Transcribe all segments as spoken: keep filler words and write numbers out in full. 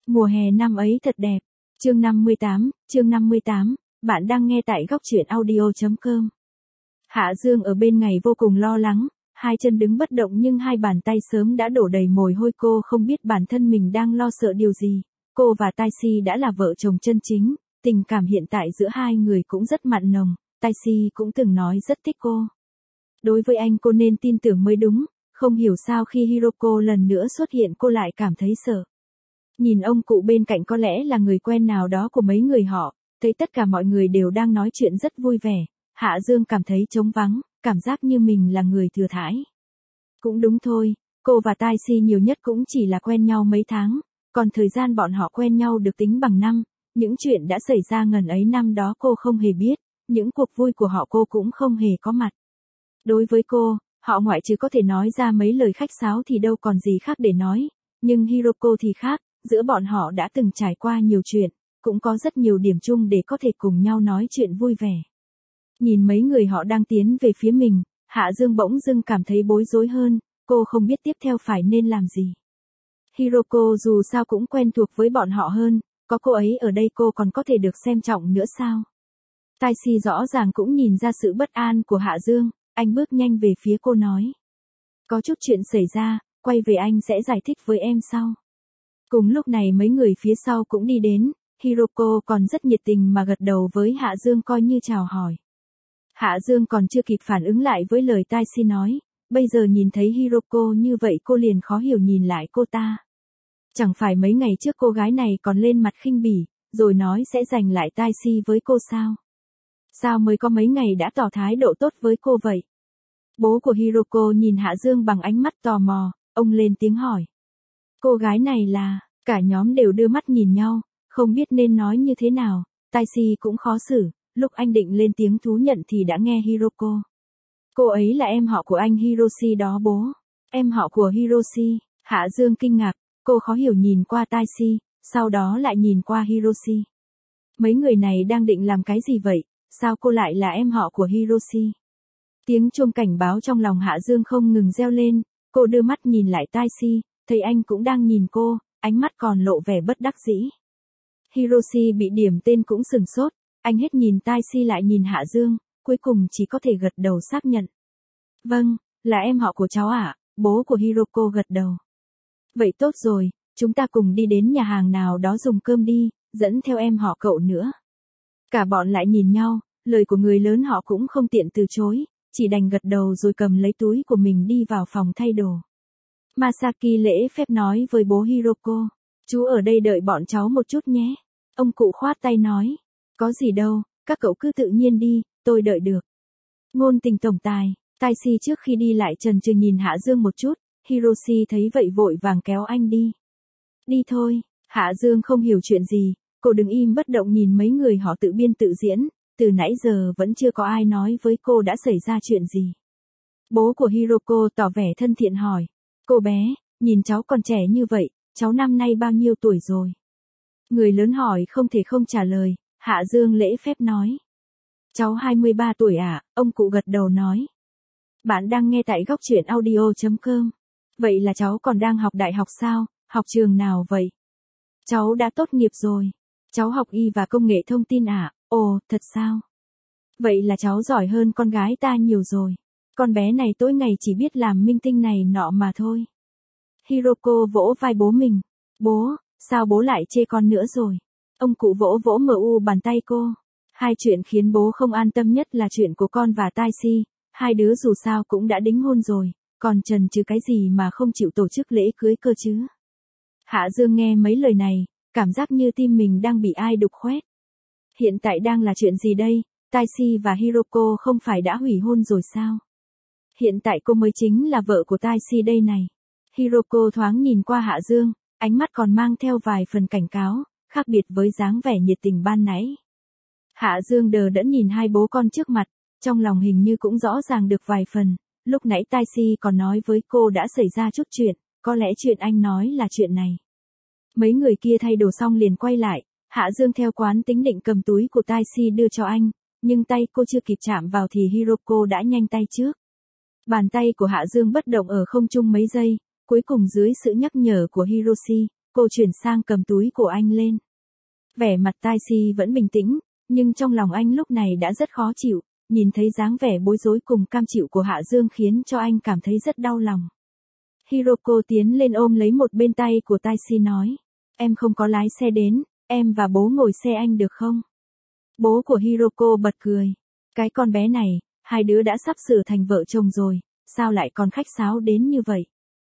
Mùa hè năm ấy thật đẹp. Chương năm mươi tám, chương năm mươi tám, bạn đang nghe tại góc truyện audio chấm com. Hạ Dương ở bên ngày vô cùng lo lắng, hai chân đứng bất động nhưng hai bàn tay sớm đã đổ đầy mồ hôi, cô không biết bản thân mình đang lo sợ điều gì. Cô và Tai Si đã là vợ chồng chân chính, tình cảm hiện tại giữa hai người cũng rất mặn nồng, Tai Si cũng từng nói rất thích cô. Đối với anh cô nên tin tưởng mới đúng, không hiểu sao khi Hiroko lần nữa xuất hiện cô lại cảm thấy sợ. Nhìn ông cụ bên cạnh có lẽ là người quen nào đó của mấy người họ, thấy tất cả mọi người đều đang nói chuyện rất vui vẻ, Hạ Dương cảm thấy trống vắng, cảm giác như mình là người thừa thãi. Cũng đúng thôi, cô và Tai Si nhiều nhất cũng chỉ là quen nhau mấy tháng, còn thời gian bọn họ quen nhau được tính bằng năm, những chuyện đã xảy ra ngần ấy năm đó cô không hề biết, những cuộc vui của họ cô cũng không hề có mặt. Đối với cô, họ ngoại trừ có thể nói ra mấy lời khách sáo thì đâu còn gì khác để nói, nhưng Hiroko thì khác, giữa bọn họ đã từng trải qua nhiều chuyện, cũng có rất nhiều điểm chung để có thể cùng nhau nói chuyện vui vẻ. Nhìn mấy người họ đang tiến về phía mình, Hạ Dương bỗng dưng cảm thấy bối rối hơn, cô không biết tiếp theo phải nên làm gì. Hiroko dù sao cũng quen thuộc với bọn họ hơn, có cô ấy ở đây cô còn có thể được xem trọng nữa sao? Tai Si rõ ràng cũng nhìn ra sự bất an của Hạ Dương, anh bước nhanh về phía cô nói. Có chút chuyện xảy ra, quay về anh sẽ giải thích với em sau. Cùng lúc này mấy người phía sau cũng đi đến, Hiroko còn rất nhiệt tình mà gật đầu với Hạ Dương coi như chào hỏi. Hạ Dương còn chưa kịp phản ứng lại với lời Tai Si nói, bây giờ nhìn thấy Hiroko như vậy cô liền khó hiểu nhìn lại cô ta. Chẳng phải mấy ngày trước cô gái này còn lên mặt khinh bỉ, rồi nói sẽ giành lại Tai Si với cô sao? Sao mới có mấy ngày đã tỏ thái độ tốt với cô vậy? Bố của Hiroko nhìn Hạ Dương bằng ánh mắt tò mò, ông lên tiếng hỏi. Cô gái này là, cả nhóm đều đưa mắt nhìn nhau, không biết nên nói như thế nào, Tai Si cũng khó xử, lúc anh định lên tiếng thú nhận thì đã nghe Hiroko. Cô ấy là em họ của anh Hiroshi đó bố. Em họ của Hiroshi, Hạ Dương kinh ngạc, cô khó hiểu nhìn qua Tai Si, sau đó lại nhìn qua Hiroshi. Mấy người này đang định làm cái gì vậy, sao cô lại là em họ của Hiroshi? Tiếng chuông cảnh báo trong lòng Hạ Dương không ngừng reo lên, cô đưa mắt nhìn lại Tai Si, thấy anh cũng đang nhìn cô, ánh mắt còn lộ vẻ bất đắc dĩ. Hiroshi bị điểm tên cũng sừng sốt, anh hết nhìn Tai Si lại nhìn Hạ Dương, cuối cùng chỉ có thể gật đầu xác nhận. Vâng, là em họ của cháu ạ, à? Bố của Hiroko gật đầu. Vậy tốt rồi, chúng ta cùng đi đến nhà hàng nào đó dùng cơm đi, dẫn theo em họ cậu nữa. Cả bọn lại nhìn nhau, lời của người lớn họ cũng không tiện từ chối, chỉ đành gật đầu rồi cầm lấy túi của mình đi vào phòng thay đồ. Masaki lễ phép nói với bố Hiroko, chú ở đây đợi bọn cháu một chút nhé. Ông cụ khoát tay nói, có gì đâu, các cậu cứ tự nhiên đi, tôi đợi được. Ngôn tình tổng tài, Tai Si trước khi đi lại chần chừ nhìn Hạ Dương một chút, Hiroshi thấy vậy vội vàng kéo anh đi. Đi thôi, Hạ Dương không hiểu chuyện gì, cô đứng im bất động nhìn mấy người họ tự biên tự diễn, từ nãy giờ vẫn chưa có ai nói với cô đã xảy ra chuyện gì. Bố của Hiroko tỏ vẻ thân thiện hỏi, cô bé, nhìn cháu còn trẻ như vậy, cháu năm nay bao nhiêu tuổi rồi? Người lớn hỏi không thể không trả lời, Hạ Dương lễ phép nói. Cháu hai mươi ba tuổi à, ông cụ gật đầu nói. Bạn đang nghe tại góc truyện audio chấm com. Vậy là cháu còn đang học đại học sao, học trường nào vậy? Cháu đã tốt nghiệp rồi. Cháu học y và công nghệ thông tin à, ồ, thật sao? Vậy là cháu giỏi hơn con gái ta nhiều rồi. Con bé này tối ngày chỉ biết làm minh tinh này nọ mà thôi. Hiroko vỗ vai bố mình. Bố, sao bố lại chê con nữa rồi? Ông cụ vỗ vỗ mờ u bàn tay cô. Hai chuyện khiến bố không an tâm nhất là chuyện của con và Tai Si. Hai đứa dù sao cũng đã đính hôn rồi, còn chần chừ cái gì mà không chịu tổ chức lễ cưới cơ chứ? Hạ Dương nghe mấy lời này, cảm giác như tim mình đang bị ai đục khoét. Hiện tại đang là chuyện gì đây? Tai Si và Hiroko không phải đã hủy hôn rồi sao? Hiện tại cô mới chính là vợ của Tai Si đây này. Hiroko thoáng nhìn qua Hạ Dương, ánh mắt còn mang theo vài phần cảnh cáo, khác biệt với dáng vẻ nhiệt tình ban nãy. Hạ Dương đờ đẫn nhìn hai bố con trước mặt, trong lòng hình như cũng rõ ràng được vài phần, lúc nãy Tai Si còn nói với cô đã xảy ra chút chuyện, có lẽ chuyện anh nói là chuyện này. Mấy người kia thay đồ xong liền quay lại, Hạ Dương theo quán tính định cầm túi của Tai Si đưa cho anh, nhưng tay cô chưa kịp chạm vào thì Hiroko đã nhanh tay trước. Bàn tay của Hạ Dương bất động ở không trung mấy giây, cuối cùng dưới sự nhắc nhở của Hiroshi, cô Cô chuyển sang cầm túi của anh lên. Vẻ mặt Taixi vẫn bình tĩnh, nhưng trong lòng anh lúc này đã rất khó chịu, nhìn thấy dáng vẻ bối rối cùng cam chịu của Hạ Dương khiến cho anh cảm thấy rất đau lòng. Hiroko tiến lên ôm lấy một bên tay của Taixi nói, em không có lái xe đến, em và bố ngồi xe anh được không? Bố của Hiroko bật cười, cái con bé này, hai đứa đã sắp sửa thành vợ chồng rồi, sao lại còn khách sáo đến như vậy?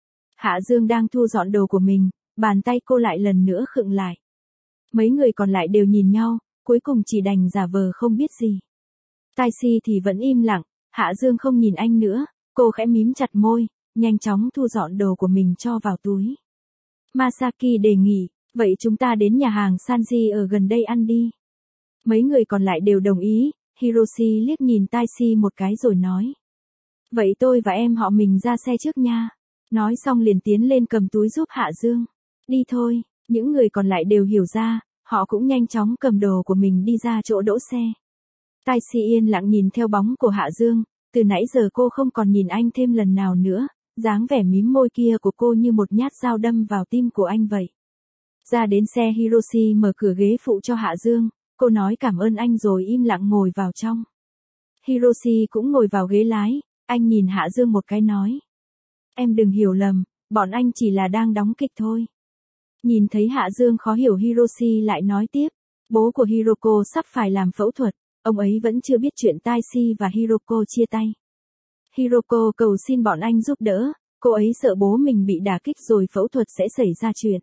Hạ Dương đang thu dọn đồ của mình, bàn tay cô lại lần nữa khựng lại. Mấy người còn lại đều nhìn nhau, cuối cùng chỉ đành giả vờ không biết gì. Taixi thì vẫn im lặng, Hạ Dương không nhìn anh nữa, cô khẽ mím chặt môi, nhanh chóng thu dọn đồ của mình cho vào túi. Masaki đề nghị, vậy chúng ta đến nhà hàng Sanji ở gần đây ăn đi. Mấy người còn lại đều đồng ý, Hiroshi liếc nhìn Taixi một cái rồi nói. Vậy tôi và em họ mình ra xe trước nha. Nói xong liền tiến lên cầm túi giúp Hạ Dương. Đi thôi, những người còn lại đều hiểu ra, họ cũng nhanh chóng cầm đồ của mình đi ra chỗ đỗ xe. Taixi yên lặng nhìn theo bóng của Hạ Dương, từ nãy giờ cô không còn nhìn anh thêm lần nào nữa, dáng vẻ mím môi kia của cô như một nhát dao đâm vào tim của anh vậy. Ra đến xe Hiroshi mở cửa ghế phụ cho Hạ Dương, cô nói cảm ơn anh rồi im lặng ngồi vào trong. Hiroshi cũng ngồi vào ghế lái, anh nhìn Hạ Dương một cái nói. Em đừng hiểu lầm, bọn anh chỉ là đang đóng kịch thôi. Nhìn thấy Hạ Dương khó hiểu Hiroshi lại nói tiếp, bố của Hiroko sắp phải làm phẫu thuật, ông ấy vẫn chưa biết chuyện Taixi và Hiroko chia tay. Hiroko cầu xin bọn anh giúp đỡ, cô ấy sợ bố mình bị đả kích rồi phẫu thuật sẽ xảy ra chuyện.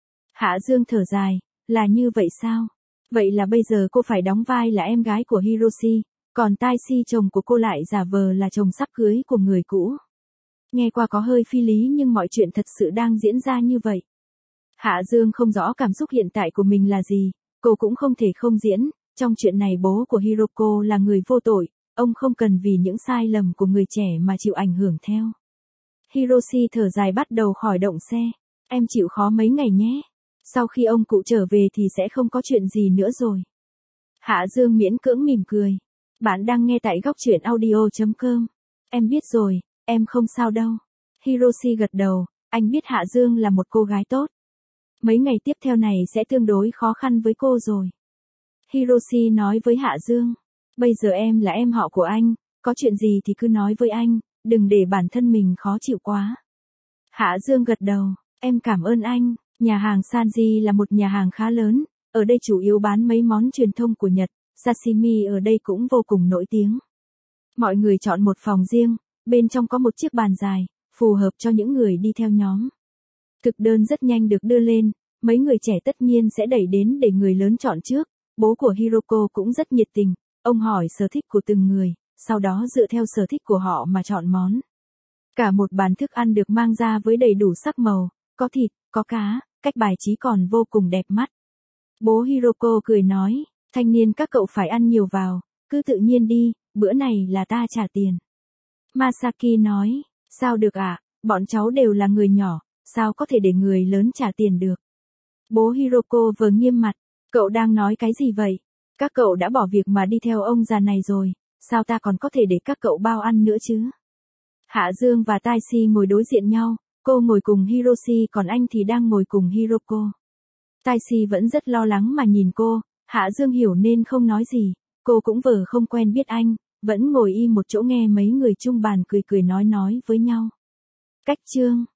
Hạ Dương thở dài, là như vậy sao? Vậy là bây giờ cô phải đóng vai là em gái của Hiroshi, còn Taixi chồng của cô lại giả vờ là chồng sắp cưới của người cũ. Nghe qua có hơi phi lý nhưng mọi chuyện thật sự đang diễn ra như vậy. Hạ Dương không rõ cảm xúc hiện tại của mình là gì, cô cũng không thể không diễn, trong chuyện này bố của Hiroko là người vô tội, ông không cần vì những sai lầm của người trẻ mà chịu ảnh hưởng theo. Hiroshi thở dài bắt đầu khởi động xe, em chịu khó mấy ngày nhé, sau khi ông cụ trở về thì sẽ không có chuyện gì nữa rồi. Hạ Dương miễn cưỡng mỉm cười, bạn đang nghe tại góc truyện audio chấm com, em biết rồi, em không sao đâu. Hiroshi gật đầu, anh biết Hạ Dương là một cô gái tốt. Mấy ngày tiếp theo này sẽ tương đối khó khăn với cô rồi. Hiroshi nói với Hạ Dương, bây giờ em là em họ của anh, có chuyện gì thì cứ nói với anh, đừng để bản thân mình khó chịu quá. Hạ Dương gật đầu, em cảm ơn anh, nhà hàng Sanji là một nhà hàng khá lớn, ở đây chủ yếu bán mấy món truyền thông của Nhật, sashimi ở đây cũng vô cùng nổi tiếng. Mọi người chọn một phòng riêng, bên trong có một chiếc bàn dài, phù hợp cho những người đi theo nhóm. Thực đơn rất nhanh được đưa lên, mấy người trẻ tất nhiên sẽ đẩy đến để người lớn chọn trước, bố của Hiroko cũng rất nhiệt tình, ông hỏi sở thích của từng người, sau đó dựa theo sở thích của họ mà chọn món. Cả một bàn thức ăn được mang ra với đầy đủ sắc màu, có thịt, có cá, cách bài trí còn vô cùng đẹp mắt. Bố Hiroko cười nói, thanh niên các cậu phải ăn nhiều vào, cứ tự nhiên đi, bữa này là ta trả tiền. Masaki nói, sao được ạ, à? Bọn cháu đều là người nhỏ, sao có thể để người lớn trả tiền được. Bố Hiroko vừa nghiêm mặt, cậu đang nói cái gì vậy? Các cậu đã bỏ việc mà đi theo ông già này rồi, sao ta còn có thể để các cậu bao ăn nữa chứ? Hạ Dương và Taixi ngồi đối diện nhau, cô ngồi cùng Hiroshi còn anh thì đang ngồi cùng Hiroko. Taixi vẫn rất lo lắng mà nhìn cô, Hạ Dương hiểu nên không nói gì, cô cũng vờ không quen biết anh, vẫn ngồi im một chỗ nghe mấy người chung bàn cười cười nói nói với nhau. Cách chương